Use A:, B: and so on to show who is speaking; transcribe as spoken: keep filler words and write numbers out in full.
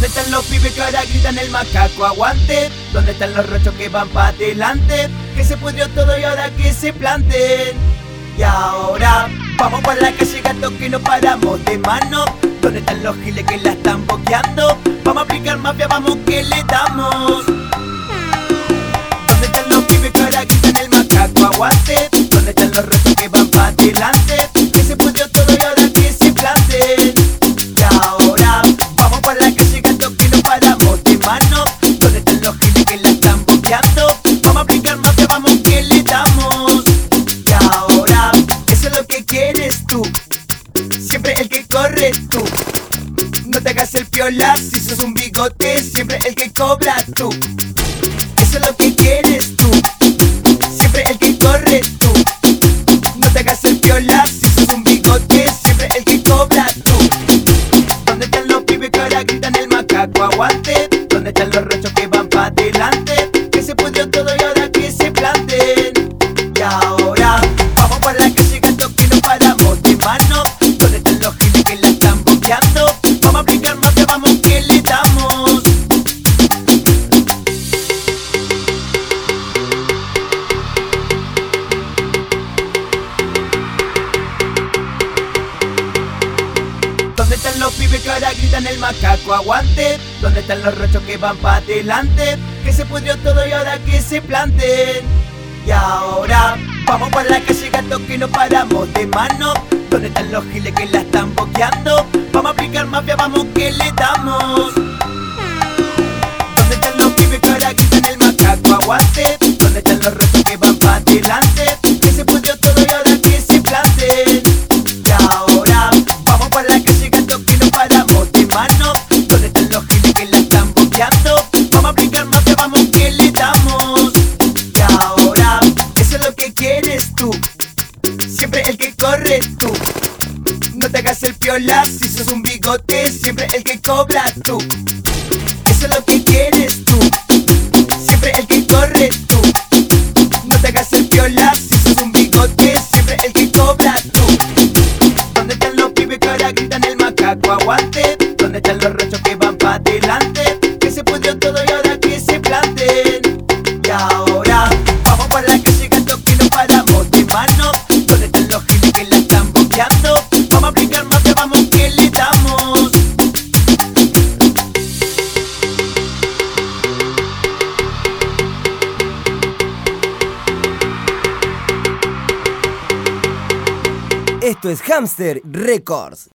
A: ¿Dónde están los pibes que ahora gritan el macaco aguante? ¿Dónde están los rochos que van pa' adelante? Que se pudrió todo y ahora que se planten. Y ahora vamos por la calle gato que no paramos de mano. ¿Dónde están los giles que la están boqueando? Vamos a aplicar mafia, vamos que le damos. ¿Dónde están los pibes que ahora gritan el macaco aguante? ¿Dónde están los rochos que van pa' adelante? Que se pudrió todo y ahora que se planten. Y ahora vamos por la calle gato que no paramos de mano. ¿Dónde están los giles que la están boqueando? Vamos a aplicar mafia, vamos que le damos. Y ahora, eso es lo que quieres tú, siempre el que corre tú. No te hagas el piola si sos un bigote, siempre el que cobra tú. Eso es lo que quieres tú, siempre el que corre tú. No te hagas el piola si sos un bigote, siempre el que cobra tú. ¿Dónde están los pibes que ahora gritan el macaco aguante? ¿Dónde están los rochos que van pa' adelante? Que se pudrió todo y ahora que se planten. Y ahora vamos por la calle gato que no paramos de mano. ¿Dónde están los giles que la están boqueando? Vamos a aplicar mafia, vamos que le damos. ¿Dónde están los pibes que ahora gritan el macaco aguante? ¿Dónde están los rochos que van pa' adelante? Que se pudrió todo y ahora que se planten. Y ahora vamos por la calle gato que no paramos de mano. ¿Dónde están los giles que la están boqueando? Vamos a aplicar mafia, vamos que le damos. ¿Dónde están los pibes que ahora gritan el macaco aguante? ¿Dónde están los rochos que van pa' adelante? Que se pudrió todo y ahora que se planten. Y ahora vamos por la calle gato que no paramos de mano. ¿Dónde están los giles que la están boqueando? Vamos a aplicar mafia, vamos que le damos. Y ahora, eso es lo que quieres tú, siempre el que corre tú. No te hagas el piola si sos un bigote, siempre el que cobra tú. Eso es lo que quieres tú, siempre el que corre tú. No te hagas el piola si sos un bigote, siempre el que cobra tú. ¿Dónde están los pibes que ahora gritan el macaco aguante? ¿Dónde están los rochos que van pa' adelante? Que se pudrió todo y ahora que se planten. Y ahora vamos por la calle gato que no paramos de mano. ¿Dónde están los giles que la están boqueando? Vamos a aplicar mafia, vamos que le damos.
B: Esto es Hamster Records.